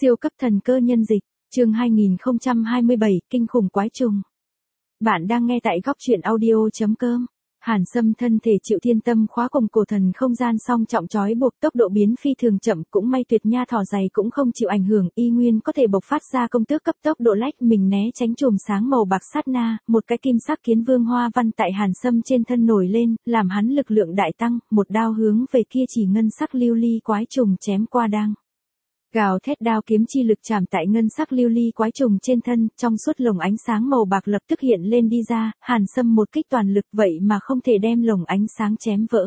Siêu cấp thần cơ nhân dịch, chương 2027, kinh khủng quái trùng. Bạn đang nghe tại góc truyện audio.com. Hàn Sâm thân thể chịu thiên tâm khóa cùng cổ thần không gian song trọng trói buộc, tốc độ biến phi thường chậm, cũng may Tuyệt Nha thỏ dày cũng không chịu ảnh hưởng, y nguyên có thể bộc phát ra công tước cấp tốc độ lách mình né tránh chùm sáng màu bạc sát na, một cái kim sắc kiến vương hoa văn tại Hàn Sâm trên thân nổi lên, làm hắn lực lượng đại tăng, một đao hướng về kia chỉ ngân sắc lưu ly quái trùng chém qua đang. Gào thét đao kiếm chi lực chạm tại ngân sắc lưu ly quái trùng trên thân, trong suốt lồng ánh sáng màu bạc lập tức hiện lên đi ra, Hàn Sâm một kích toàn lực vậy mà không thể đem lồng ánh sáng chém vỡ.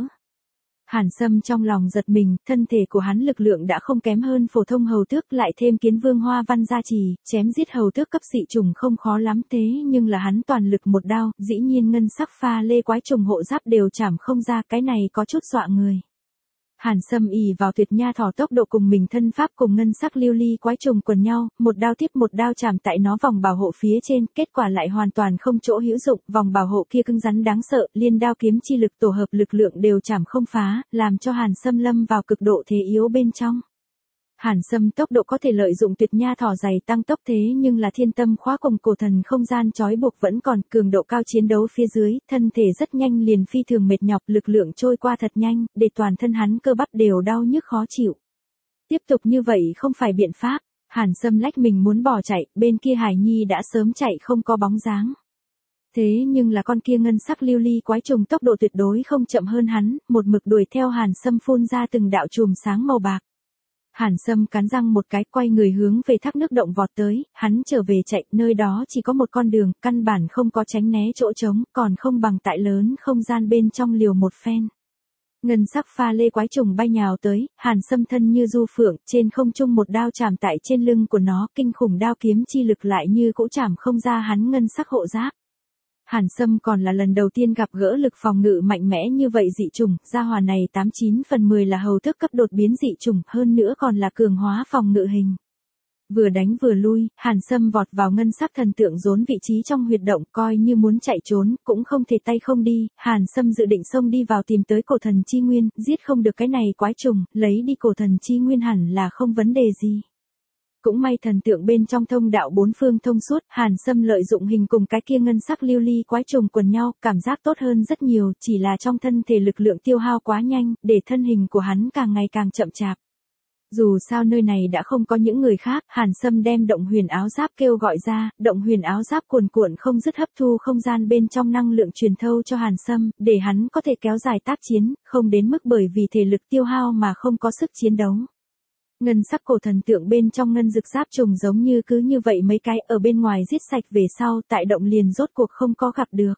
Hàn Sâm trong lòng giật mình, thân thể của hắn lực lượng đã không kém hơn phổ thông hầu tước, lại thêm kiến vương hoa văn gia trì, chém giết hầu tước cấp dị trùng không khó lắm, thế nhưng là hắn toàn lực một đao, dĩ nhiên ngân sắc pha lê quái trùng hộ giáp đều chảm không ra, cái này có chút dọa người. Hàn Sâm ỷ vào Tuyệt Nha thỏ tốc độ cùng mình thân pháp cùng ngân sắc lưu ly quái trùng quần nhau, một đao tiếp một đao chạm tại nó vòng bảo hộ phía trên, kết quả lại hoàn toàn không chỗ hữu dụng, vòng bảo hộ kia cứng rắn đáng sợ, liên đao kiếm chi lực tổ hợp lực lượng đều chạm không phá, làm cho Hàn Sâm lâm vào cực độ thế yếu bên trong. Hàn Sâm tốc độ có thể lợi dụng Tuyệt Nha thỏ dày tăng tốc, thế nhưng là thiên tâm khóa cùng cổ thần không gian trói buộc vẫn còn, cường độ cao chiến đấu phía dưới, thân thể rất nhanh liền phi thường mệt nhọc, lực lượng trôi qua thật nhanh, để toàn thân hắn cơ bắp đều đau nhức khó chịu. Tiếp tục như vậy không phải biện pháp, Hàn Sâm lách mình muốn bỏ chạy, bên kia Hải Nhi đã sớm chạy không có bóng dáng. Thế nhưng là con kia ngân sắc lưu ly quái trùng tốc độ tuyệt đối không chậm hơn hắn, một mực đuổi theo Hàn Sâm phun ra từng đạo chùm sáng màu bạc. Hàn Sâm cắn răng một cái, quay người hướng về thác nước động vọt tới, hắn trở về chạy, nơi đó chỉ có một con đường, căn bản không có tránh né chỗ trống, còn không bằng tại lớn không gian bên trong liều một phen. Ngân sắc pha lê quái trùng bay nhào tới, Hàn Sâm thân như du phượng, trên không trung một đao chạm tại trên lưng của nó, kinh khủng đao kiếm chi lực lại như cũ chạm không ra hắn ngân sắc hộ giáp. Hàn Sâm còn là lần đầu tiên gặp gỡ lực phòng ngự mạnh mẽ như vậy dị trùng, gia hỏa này 89/10 là hầu tước cấp đột biến dị trùng, hơn nữa còn là cường hóa phòng ngự hình. Vừa đánh vừa lui, Hàn Sâm vọt vào ngân sắc thần tượng rốn vị trí trong huyệt động, coi như muốn chạy trốn, cũng không thể tay không đi, Hàn Sâm dự định xông đi vào tìm tới cổ thần chi nguyên, giết không được cái này quái trùng, lấy đi cổ thần chi nguyên hẳn là không vấn đề gì. Cũng may thần tượng bên trong thông đạo bốn phương thông suốt, Hàn Sâm lợi dụng hình cùng cái kia ngân sắc lưu ly quái trùng quần nhau, cảm giác tốt hơn rất nhiều, chỉ là trong thân thể lực lượng tiêu hao quá nhanh, để thân hình của hắn càng ngày càng chậm chạp. Dù sao nơi này đã không có những người khác, Hàn Sâm đem động huyền áo giáp kêu gọi ra, động huyền áo giáp cuồn cuộn không dứt hấp thu không gian bên trong năng lượng truyền thâu cho Hàn Sâm, để hắn có thể kéo dài tác chiến, không đến mức bởi vì thể lực tiêu hao mà không có sức chiến đấu. Ngân sắc cổ thần tượng bên trong ngân dực giáp trùng giống như cứ như vậy mấy cái ở bên ngoài giết sạch về sau, tại động liền rốt cuộc không có gặp được.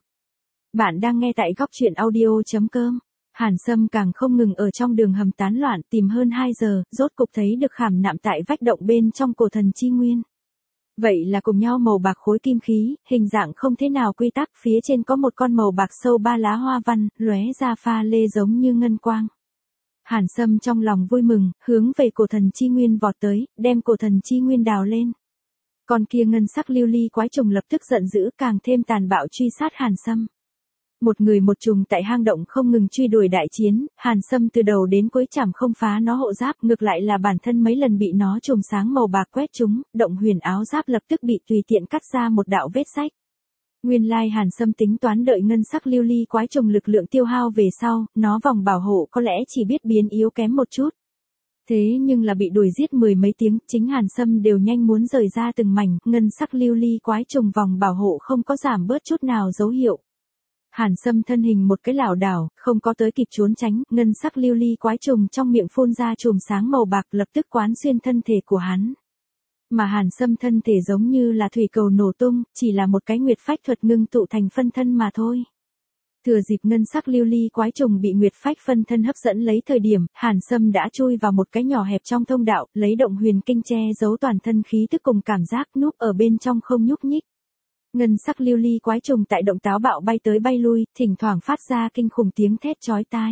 Bạn đang nghe tại góc truyện audio.com. Hàn Sâm càng không ngừng ở trong đường hầm tán loạn, tìm hơn 2 giờ, rốt cục thấy được khảm nạm tại vách động bên trong cổ thần chi nguyên. Vậy là cùng nhau màu bạc khối kim khí, hình dạng không thế nào quy tắc, phía trên có một con màu bạc sâu 3 lá hoa văn, lóe ra pha lê giống như ngân quang. Hàn Sâm trong lòng vui mừng, hướng về cổ thần chi nguyên vọt tới, đem cổ thần chi nguyên đào lên. Con kia ngân sắc lưu ly quái trùng lập tức giận dữ, càng thêm tàn bạo truy sát Hàn Sâm. Một người một trùng tại hang động không ngừng truy đuổi đại chiến, Hàn Sâm từ đầu đến cuối chẳng không phá nó hộ giáp, ngược lại là bản thân mấy lần bị nó chùm sáng màu bạc quét trúng, động huyền áo giáp lập tức bị tùy tiện cắt ra một đạo vết rách. Nguyên lai Hàn Sâm tính toán đợi ngân sắc lưu ly quái trùng lực lượng tiêu hao về sau, nó vòng bảo hộ có lẽ chỉ biết biến yếu kém một chút. Thế nhưng là bị đuổi giết 10 mấy tiếng, chính Hàn Sâm đều nhanh muốn rời ra từng mảnh, ngân sắc lưu ly quái trùng vòng bảo hộ không có giảm bớt chút nào dấu hiệu. Hàn Sâm thân hình một cái lảo đảo, không có tới kịp trốn tránh, ngân sắc lưu ly quái trùng trong miệng phun ra chùm sáng màu bạc lập tức quán xuyên thân thể của hắn. Mà Hàn Sâm thân thể giống như là thủy cầu nổ tung, chỉ là một cái nguyệt phách thuật ngưng tụ thành phân thân mà thôi. Thừa dịp ngân sắc lưu ly quái trùng bị nguyệt phách phân thân hấp dẫn lấy thời điểm, Hàn Sâm đã chui vào một cái nhỏ hẹp trong thông đạo, lấy động huyền kinh che giấu toàn thân khí tức cùng cảm giác, núp ở bên trong không nhúc nhích. Ngân sắc lưu ly quái trùng tại động táo bạo bay tới bay lui, thỉnh thoảng phát ra kinh khủng tiếng thét chói tai.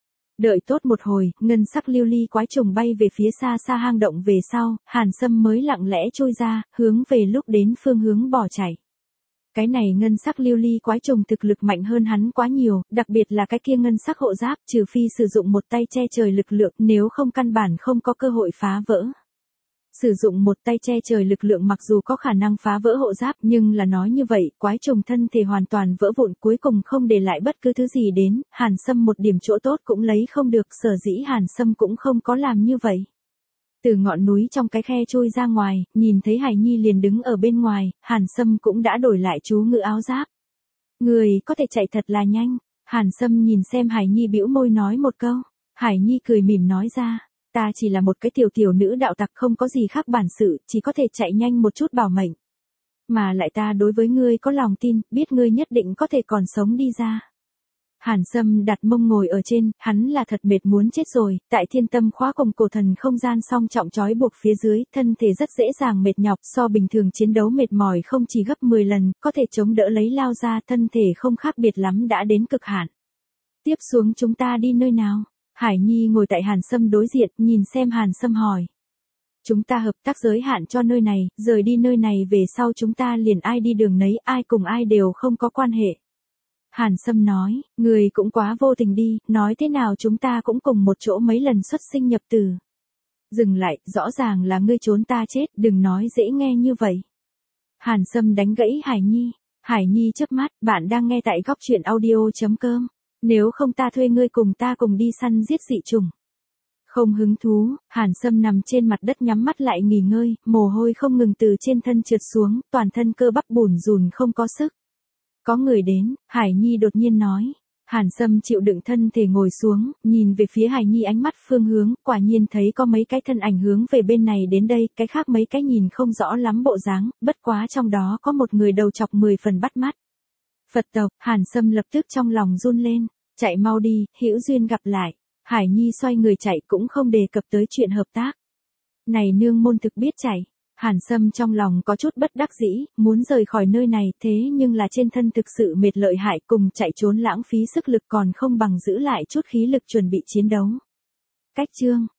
Đợi tốt một hồi, ngân sắc lưu ly quái trùng bay về phía xa xa hang động về sau, Hàn Sâm mới lặng lẽ trôi ra, hướng về lúc đến phương hướng bỏ chạy. Cái này ngân sắc lưu ly quái trùng thực lực mạnh hơn hắn quá nhiều, đặc biệt là cái kia ngân sắc hộ giáp, trừ phi sử dụng một tay che trời lực lượng, nếu không căn bản không có cơ hội phá vỡ. Sử dụng một tay che trời lực lượng mặc dù có khả năng phá vỡ hộ giáp, nhưng là nói như vậy, quái trùng thân thể hoàn toàn vỡ vụn, cuối cùng không để lại bất cứ thứ gì đến, Hàn Sâm một điểm chỗ tốt cũng lấy không được, sở dĩ Hàn Sâm cũng không có làm như vậy. Từ ngọn núi trong cái khe chui ra ngoài, nhìn thấy Hải Nhi liền đứng ở bên ngoài, Hàn Sâm cũng đã đổi lại chú ngữ áo giáp. Người có thể chạy thật là nhanh. Hàn Sâm nhìn xem Hải Nhi bĩu môi nói một câu. Hải Nhi cười mỉm nói ra, ta chỉ là một cái tiểu nữ đạo tặc, không có gì khác bản sự, chỉ có thể chạy nhanh một chút bảo mệnh. Mà lại ta đối với ngươi có lòng tin, biết ngươi nhất định có thể còn sống đi ra. Hàn Sâm đặt mông ngồi ở trên, hắn là thật mệt muốn chết rồi, tại thiên tâm khóa cùng cổ thần không gian song trọng trói buộc phía dưới, thân thể rất dễ dàng mệt nhọc, so bình thường chiến đấu mệt mỏi không chỉ gấp 10 lần, có thể chống đỡ lấy lao ra, thân thể không khác biệt lắm đã đến cực hạn. Tiếp xuống chúng ta đi nơi nào? Hải Nhi ngồi tại Hàn Sâm đối diện, nhìn xem Hàn Sâm hỏi. Chúng ta hợp tác giới hạn cho nơi này, rời đi nơi này về sau chúng ta liền ai đi đường nấy, ai cùng ai đều không có quan hệ. Hàn Sâm nói, người cũng quá vô tình đi, nói thế nào chúng ta cũng cùng một chỗ mấy lần xuất sinh nhập tử. Dừng lại, rõ ràng là ngươi trốn ta chết, đừng nói dễ nghe như vậy. Hàn Sâm đánh gãy Hải Nhi. Hải Nhi chớp mắt, bạn đang nghe tại góc truyện audio.com. Nếu không ta thuê ngươi cùng ta cùng đi săn giết dị trùng. Không hứng thú, Hàn Sâm nằm trên mặt đất nhắm mắt lại nghỉ ngơi, mồ hôi không ngừng từ trên thân trượt xuống, toàn thân cơ bắp bủn rùn không có sức. Có người đến, Hải Nhi đột nhiên nói. Hàn Sâm chịu đựng thân thể ngồi xuống, nhìn về phía Hải Nhi ánh mắt phương hướng, quả nhiên thấy có mấy cái thân ảnh hướng về bên này đến đây, cái khác mấy cái nhìn không rõ lắm bộ dáng, bất quá trong đó có một người đầu chọc 10 phần bắt mắt. Phật tộc, Hàn Sâm lập tức trong lòng run lên, chạy mau đi, hữu duyên gặp lại. Hải Nhi xoay người chạy cũng không đề cập tới chuyện hợp tác. Này nương môn thực biết chạy. Hàn Sâm trong lòng có chút bất đắc dĩ, muốn rời khỏi nơi này, thế nhưng là trên thân thực sự mệt lợi hại, cùng chạy trốn lãng phí sức lực còn không bằng giữ lại chút khí lực chuẩn bị chiến đấu. Cách chương